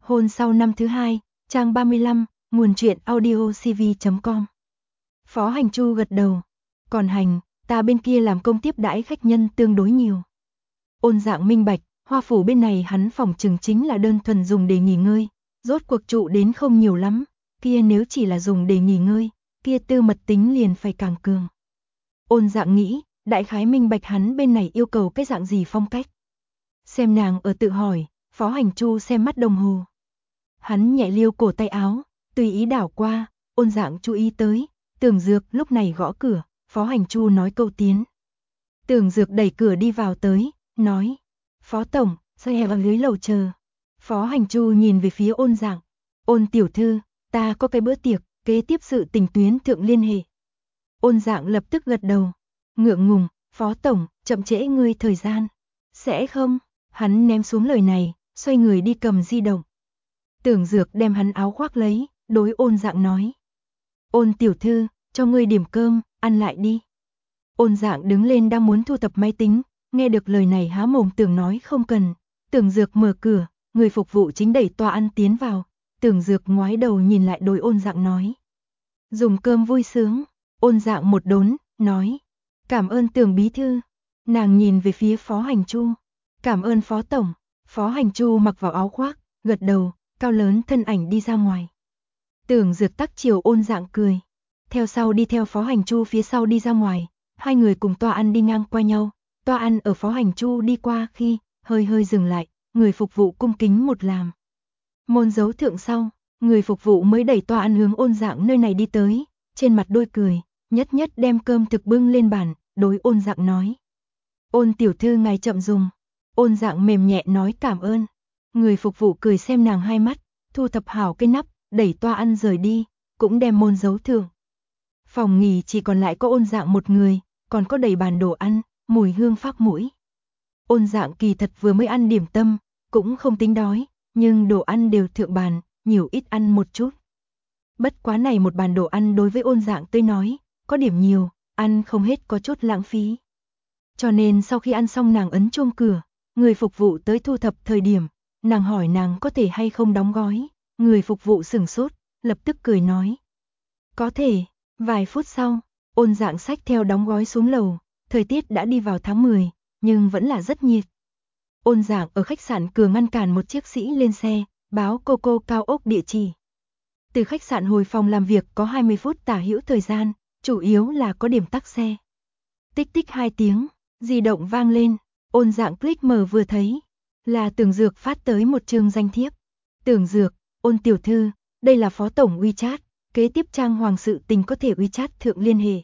Hôn sau năm thứ hai, trang 35, nguồn truyện audiocv.com. Phó Hành Chu gật đầu. Còn Hành, ta bên kia làm công tiếp đãi khách nhân tương đối nhiều. Ôn Dạng minh bạch, Hoa phủ bên này hắn phỏng chừng chính là đơn thuần dùng để nghỉ ngơi, rốt cuộc trụ đến không nhiều lắm, kia nếu chỉ là dùng để nghỉ ngơi, kia tư mật tính liền phải càng cường. Ôn Dạng nghĩ, đại khái minh bạch hắn bên này yêu cầu cái dạng gì phong cách. Xem nàng ở tự hỏi, Phó Hành Chu xem mắt đồng hồ. Hắn nhẹ liêu cổ tay áo, tùy ý đảo qua, Ôn Dạng chú ý tới, Tưởng Dược lúc này gõ cửa, Phó Hành Chu nói câu tiến. Tưởng Dược đẩy cửa đi vào tới, nói, Phó Tổng, sao hè ở dưới lầu chờ. Phó Hành Chu nhìn về phía Ôn Dạng, Ôn tiểu thư, ta có cái bữa tiệc, kế tiếp sự tình tuyến thượng liên hệ. Ôn Dạng lập tức gật đầu, ngượng ngùng, Phó Tổng, chậm trễ ngươi thời gian. Sẽ không, hắn ném xuống lời này, xoay người đi cầm di động. Tưởng Dược đem hắn áo khoác lấy, đối Ôn Dạng nói. Ôn tiểu thư, cho ngươi điểm cơm, ăn lại đi. Ôn Dạng đứng lên đang muốn thu thập máy tính, nghe được lời này há mồm tưởng nói không cần. Tưởng Dược mở cửa, người phục vụ chính đẩy toa ăn tiến vào. Tưởng Dược ngoái đầu nhìn lại đối Ôn Dạng nói. Dùng cơm vui sướng. Ôn Dạng một đốn, nói. Cảm ơn Tưởng bí thư. Nàng nhìn về phía Phó Hành Chu. Cảm ơn Phó Tổng. Phó Hành Chu mặc vào áo khoác, gật đầu, cao lớn thân ảnh đi ra ngoài. Tưởng Dược tắc chiều Ôn Dạng cười. Theo sau đi theo Phó Hành Chu phía sau đi ra ngoài. Hai người cùng toa ăn đi ngang qua nhau. Toa ăn ở Phó Hành Chu đi qua khi, hơi dừng lại, người phục vụ cung kính một làm. Môn dấu thượng sau, người phục vụ mới đẩy toa ăn hướng Ôn Dạng nơi này đi tới, trên mặt đôi cười, nhất đem cơm thực bưng lên bàn, đối Ôn Dạng nói. Ôn tiểu thư ngài chậm dùng. Ôn Dạng mềm nhẹ nói cảm ơn. Người phục vụ cười xem nàng hai mắt, thu thập hảo cái nắp, đẩy toa ăn rời đi, cũng đem môn dấu thượng. Phòng nghỉ chỉ còn lại có Ôn Dạng một người, còn có đầy bàn đồ ăn, mùi hương phác mũi. Ôn Dạng kỳ thật vừa mới ăn điểm tâm, cũng không tính đói, nhưng đồ ăn đều thượng bàn, nhiều ít ăn một chút. Bất quá này một bàn đồ ăn đối với Ôn Dạng tới nói, có điểm nhiều, ăn không hết có chút lãng phí. Cho nên sau khi ăn xong nàng ấn chuông cửa, người phục vụ tới thu thập thời điểm, nàng hỏi nàng có thể hay không đóng gói, người phục vụ sửng sốt, lập tức cười nói. Có thể, vài phút sau, Ôn Dạng xách theo đóng gói xuống lầu, thời tiết đã đi vào tháng 10, nhưng vẫn là rất nhiệt. Ôn Dạng ở khách sạn cửa ngăn cản một chiếc sĩ lên xe, báo Coco cao ốc địa chỉ. Từ khách sạn hồi phòng làm việc có 20 phút tả hữu thời gian, chủ yếu là có điểm tắc xe. Tích tích 2 tiếng, di động vang lên, Ôn Dạng click mở vừa thấy, là Tưởng Dược phát tới một chương danh thiếp. Tưởng Dược, Ôn tiểu thư, đây là Phó Tổng WeChat, kế tiếp trang hoàng sự tình có thể WeChat thượng liên hệ.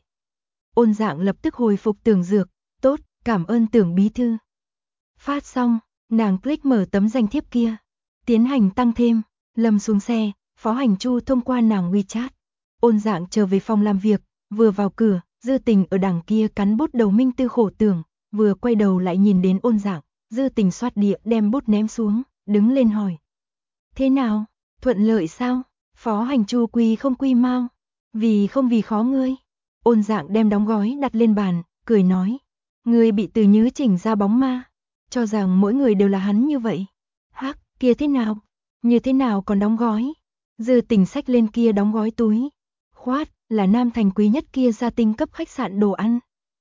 Ôn Dạng lập tức hồi phục Tưởng Dược, tốt, cảm ơn Tưởng bí thư. Phát xong, nàng click mở tấm danh thiếp kia, tiến hành tăng thêm, lâm xuống xe, Phó Hành Chu thông qua nàng WeChat. Ôn Dạng trở về phòng làm việc, vừa vào cửa, Dư Tình ở đằng kia cắn bút đầu minh tư khổ tưởng, vừa quay đầu lại nhìn đến Ôn Dạng, Dư Tình xoát địa đem bút ném xuống, đứng lên hỏi. Thế nào, thuận lợi sao? Phó Hành Chu quy không quy mau, vì không vì khó ngươi. Ôn Dạng đem đóng gói đặt lên bàn, cười nói. Ngươi bị Từ Nhứ chỉnh ra bóng ma, cho rằng mỗi người đều là hắn như vậy. Hắc, kia thế nào? Như thế nào còn đóng gói? Dư Tình xách lên kia đóng gói túi. Khoát, là Nam Thành quý nhất kia gia tinh cấp khách sạn đồ ăn.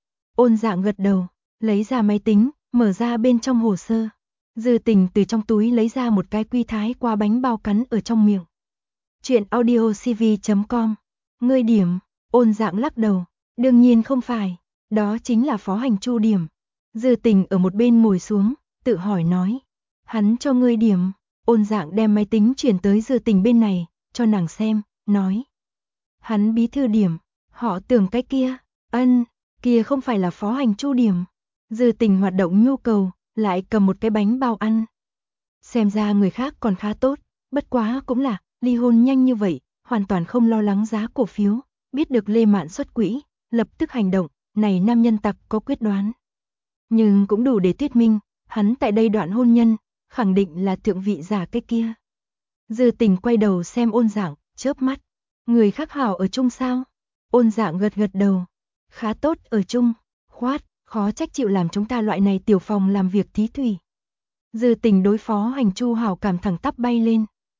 Ôn Dạng gật đầu, lấy ra máy tính, mở ra bên trong hồ sơ. Dư Tình từ trong túi lấy ra một cái quy thái qua bánh bao cắn ở trong miệng. Chuyện audiocv.com. Ngươi điểm, Ôn Dạng lắc đầu, đương nhiên không phải, đó chính là Phó Hành Chu điểm. Dư Tình ở một bên ngồi xuống, tự hỏi nói, hắn cho ngươi điểm. Ôn Dạng đem máy tính chuyển tới Dư Tình bên này, cho nàng xem, nói. Hắn bí thư điểm, họ Tưởng cái kia, kia không phải là Phó Hành Chu điểm. Dư Tình hoạt động nhu cầu, lại cầm một cái bánh bao ăn. Xem ra người khác còn khá tốt, bất quá cũng là, ly hôn nhanh như vậy, hoàn toàn không lo lắng giá cổ phiếu, biết được Lê Mạn xuất quỹ, lập tức hành động, này nam nhân tặc có quyết đoán. Nhưng cũng đủ để thuyết minh, hắn tại đây đoạn hôn nhân, khẳng định là thượng vị giả cái kia. Dư Tình quay đầu xem Ôn Dạng, chớp mắt. Người khác hảo ở chung sao? Ôn Dạng gật đầu. Khá tốt ở chung. Khoát, khó trách chịu làm chúng ta loại này tiểu phòng làm việc thí thủy. Dư Tình đối Phó Hành Chu hảo cảm thẳng tắp bay lên.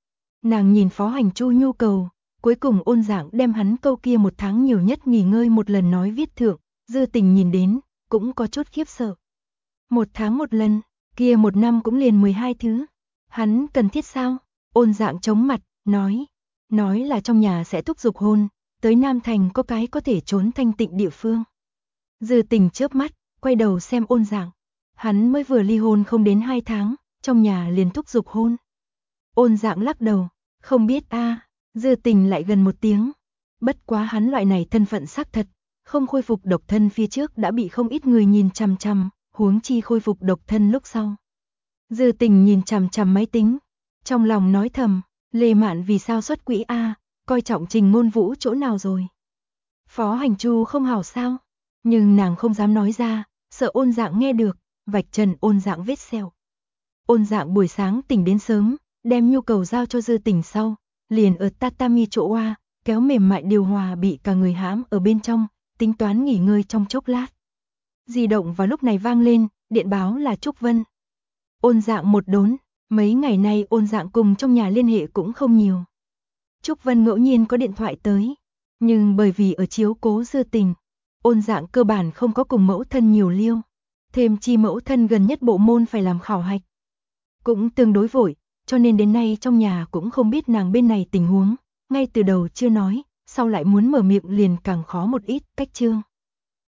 Nàng nhìn Phó Hành Chu nhu cầu, cuối cùng Ôn Dạng đem hắn câu kia 1 tháng nhiều nhất nghỉ ngơi một lần nói viết thượng, Dư Tình nhìn đến, cũng có chút khiếp sợ. 1 tháng 1 lần, kia 1 năm cũng liền 12 thứ. Hắn cần thiết sao? Ôn Dạng chống mặt, nói là trong nhà sẽ thúc giục hôn, tới Nam Thành có cái có thể trốn thanh tịnh địa phương. Dư Tình chớp mắt, quay đầu xem Ôn Dạng. Hắn mới vừa ly hôn không đến 2 tháng, trong nhà liền thúc giục hôn. Ôn Dạng lắc đầu, không biết a. Dư Tình lại gần 1 tiếng. Bất quá hắn loại này thân phận xác thật, không khôi phục độc thân phía trước đã bị không ít người nhìn chằm chằm, huống chi khôi phục độc thân lúc sau. Dư Tình nhìn chằm chằm máy tính, trong lòng nói thầm, Lê Mạn vì sao xuất quỹ a, coi trọng Trình Ngôn Vũ chỗ nào rồi? Phó Hành Chu không hảo sao? Nhưng nàng không dám nói ra, sợ Ôn Dạng nghe được, vạch trần Ôn Dạng vết sẹo. Ôn Dạng buổi sáng tỉnh đến sớm, đem nhu cầu giao cho Dư Tình sau, liền ở tatami chỗ oa, kéo mềm mại điều hòa bị cả người hãm ở bên trong, tính toán nghỉ ngơi trong chốc lát. Di động vào lúc này vang lên, điện báo là Trúc Vân. Ôn Dạng một đốn, mấy ngày nay Ôn Dạng cùng trong nhà liên hệ cũng không nhiều. Trúc Vân ngẫu nhiên có điện thoại tới, nhưng bởi vì ở chiếu cố Dư Tình, Ôn Dạng cơ bản không có cùng mẫu thân nhiều liêu, thêm chi mẫu thân gần nhất bộ môn phải làm khảo hạch. Cũng tương đối vội, cho nên đến nay trong nhà cũng không biết nàng bên này tình huống, ngay từ đầu chưa nói, sau lại muốn mở miệng liền càng khó một ít, cách chương.